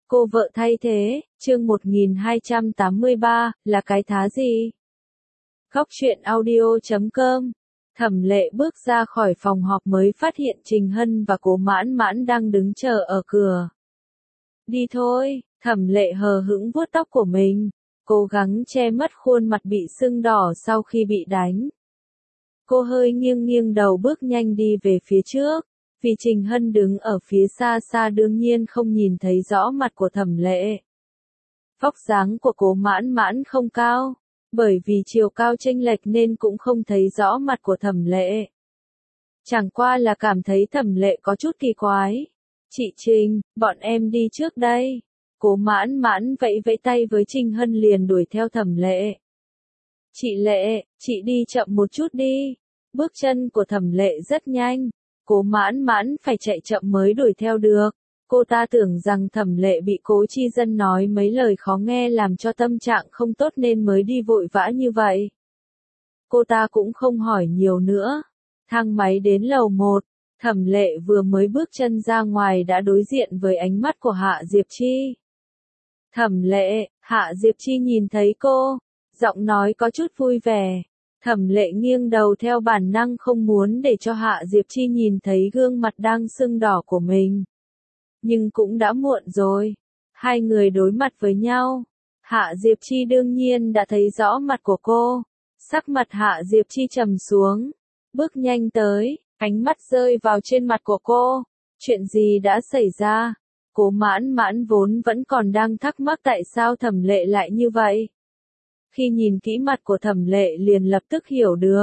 Cô vợ thay thế, chương 1283, là cái thá gì? Góc truyện audio.com. Thẩm Lệ bước ra khỏi phòng họp mới phát hiện Trình Hân và Cố Mãn Mãn đang đứng chờ ở cửa. Đi thôi, Thẩm Lệ hờ hững vuốt tóc của mình, cố gắng che mất khuôn mặt bị sưng đỏ sau khi bị đánh. Cô hơi nghiêng nghiêng đầu bước nhanh đi về phía trước, vì Trình Hân đứng ở phía xa xa đương nhiên không nhìn thấy rõ mặt của Thẩm Lệ. Vóc dáng của Cố Mãn Mãn không cao, bởi vì chiều cao chênh lệch nên cũng không thấy rõ mặt của Thẩm Lệ. Chẳng qua là cảm thấy Thẩm Lệ có chút kỳ quái. Chị Trình, bọn em đi trước đây. Cố Mãn Mãn vẫy vẫy tay với Trình Hân liền đuổi theo Thẩm Lệ. Chị Lệ, chị đi chậm một chút đi. Bước chân của Thẩm Lệ rất nhanh, Cố Mãn Mãn phải chạy chậm mới đuổi theo được. Cô ta tưởng rằng Thẩm Lệ bị Cố Chi Dân nói mấy lời khó nghe làm cho tâm trạng không tốt nên mới đi vội vã như vậy. Cô ta cũng không hỏi nhiều nữa. Thang máy đến lầu 1, Thẩm Lệ vừa mới bước chân ra ngoài đã đối diện với ánh mắt của Hạ Diệp Chi. Thẩm Lệ, Hạ Diệp Chi nhìn thấy cô, giọng nói có chút vui vẻ. Thẩm Lệ nghiêng đầu theo bản năng không muốn để cho Hạ Diệp Chi nhìn thấy gương mặt đang sưng đỏ của mình. Nhưng cũng đã muộn rồi. Hai người đối mặt với nhau. Hạ Diệp Chi đương nhiên đã thấy rõ mặt của cô. Sắc mặt Hạ Diệp Chi trầm xuống. Bước nhanh tới, ánh mắt rơi vào trên mặt của cô. Chuyện gì đã xảy ra? Cố Mãn Mãn vốn vẫn còn đang thắc mắc tại sao Thẩm Lệ lại như vậy. Khi nhìn kỹ mặt của Thẩm Lệ liền lập tức hiểu được.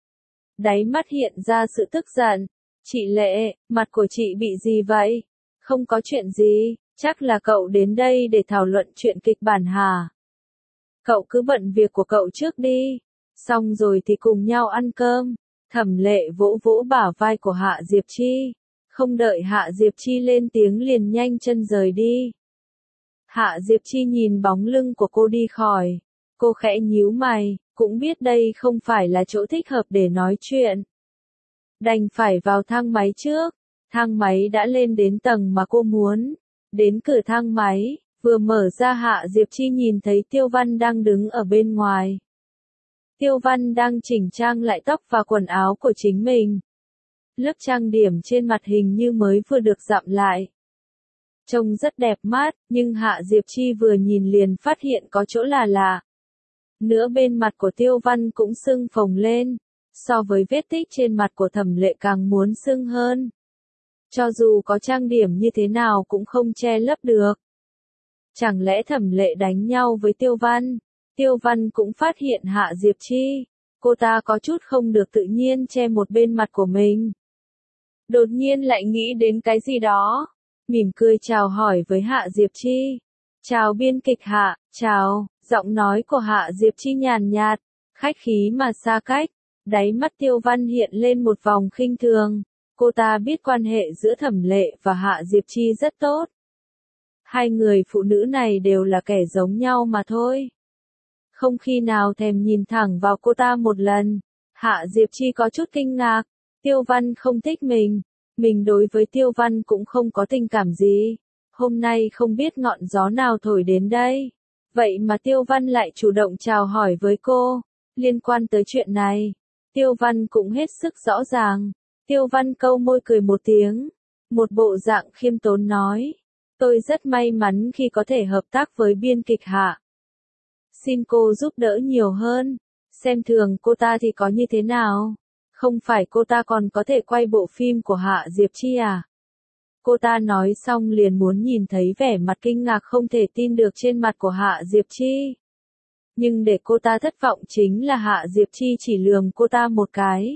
Đáy mắt hiện ra sự tức giận. Chị Lệ, mặt của chị bị gì vậy? Không có chuyện gì, chắc là cậu đến đây để thảo luận chuyện kịch bản hả? Cậu cứ bận việc của cậu trước đi, xong rồi thì cùng nhau ăn cơm. Thẩm Lệ vỗ vỗ bả vai của Hạ Diệp Chi, không đợi Hạ Diệp Chi lên tiếng liền nhanh chân rời đi. Hạ Diệp Chi nhìn bóng lưng của cô đi khỏi, cô khẽ nhíu mày, cũng biết đây không phải là chỗ thích hợp để nói chuyện. Đành phải vào thang máy trước. Thang máy đã lên đến tầng mà cô muốn. Đến cửa thang máy, vừa mở ra Hạ Diệp Chi nhìn thấy Tiêu Văn đang đứng ở bên ngoài. Tiêu Văn đang chỉnh trang lại tóc và quần áo của chính mình. Lớp trang điểm trên mặt hình như mới vừa được dặm lại. Trông rất đẹp mắt, nhưng Hạ Diệp Chi vừa nhìn liền phát hiện có chỗ là lạ. Nửa bên mặt của Tiêu Văn cũng sưng phồng lên, so với vết tích trên mặt của Thẩm Lệ càng muốn sưng hơn. Cho dù có trang điểm như thế nào cũng không che lấp được. Chẳng lẽ Thẩm Lệ đánh nhau với Tiêu Văn? Tiêu Văn cũng phát hiện Hạ Diệp Chi. Cô ta có chút không được tự nhiên che một bên mặt của mình. Đột nhiên lại nghĩ đến cái gì đó. Mỉm cười chào hỏi với Hạ Diệp Chi. Chào biên kịch Hạ, chào. Giọng nói của Hạ Diệp Chi nhàn nhạt, khách khí mà xa cách. Đáy mắt Tiêu Văn hiện lên một vòng khinh thường. Cô ta biết quan hệ giữa Thẩm Lệ và Hạ Diệp Chi rất tốt. Hai người phụ nữ này đều là kẻ giống nhau mà thôi. Không khi nào thèm nhìn thẳng vào cô ta một lần. Hạ Diệp Chi có chút kinh ngạc. Tiêu Văn không thích mình. Mình đối với Tiêu Văn cũng không có tình cảm gì. Hôm nay không biết ngọn gió nào thổi đến đây. Vậy mà Tiêu Văn lại chủ động chào hỏi với cô. Liên quan tới chuyện này, Tiêu Văn cũng hết sức rõ ràng. Tiêu Văn câu môi cười một tiếng. Một bộ dạng khiêm tốn nói. Tôi rất may mắn khi có thể hợp tác với biên kịch Hạ. Xin cô giúp đỡ nhiều hơn. Xem thường cô ta thì có như thế nào? Không phải cô ta còn có thể quay bộ phim của Hạ Diệp Chi à? Cô ta nói xong liền muốn nhìn thấy vẻ mặt kinh ngạc không thể tin được trên mặt của Hạ Diệp Chi. Nhưng để cô ta thất vọng chính là Hạ Diệp Chi chỉ lườm cô ta một cái.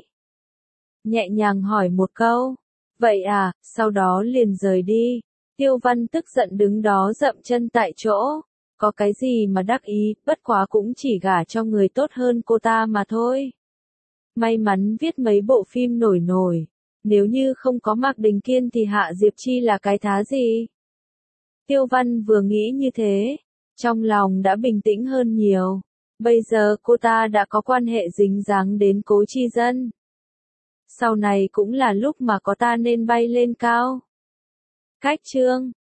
Nhẹ nhàng hỏi một câu. Vậy à, sau đó liền rời đi. Tiêu Văn tức giận đứng đó dậm chân tại chỗ. Có cái gì mà đắc ý, bất quá cũng chỉ gả cho người tốt hơn cô ta mà thôi. May mắn viết mấy bộ phim nổi nổi. Nếu như không có Mạc Đình Kiên thì Hạ Diệp Chi là cái thá gì? Tiêu Văn vừa nghĩ như thế, trong lòng đã bình tĩnh hơn nhiều. Bây giờ cô ta đã có quan hệ dính dáng đến Cố Chi Dân. Sau này cũng là lúc mà có ta nên bay lên cao. Cách chương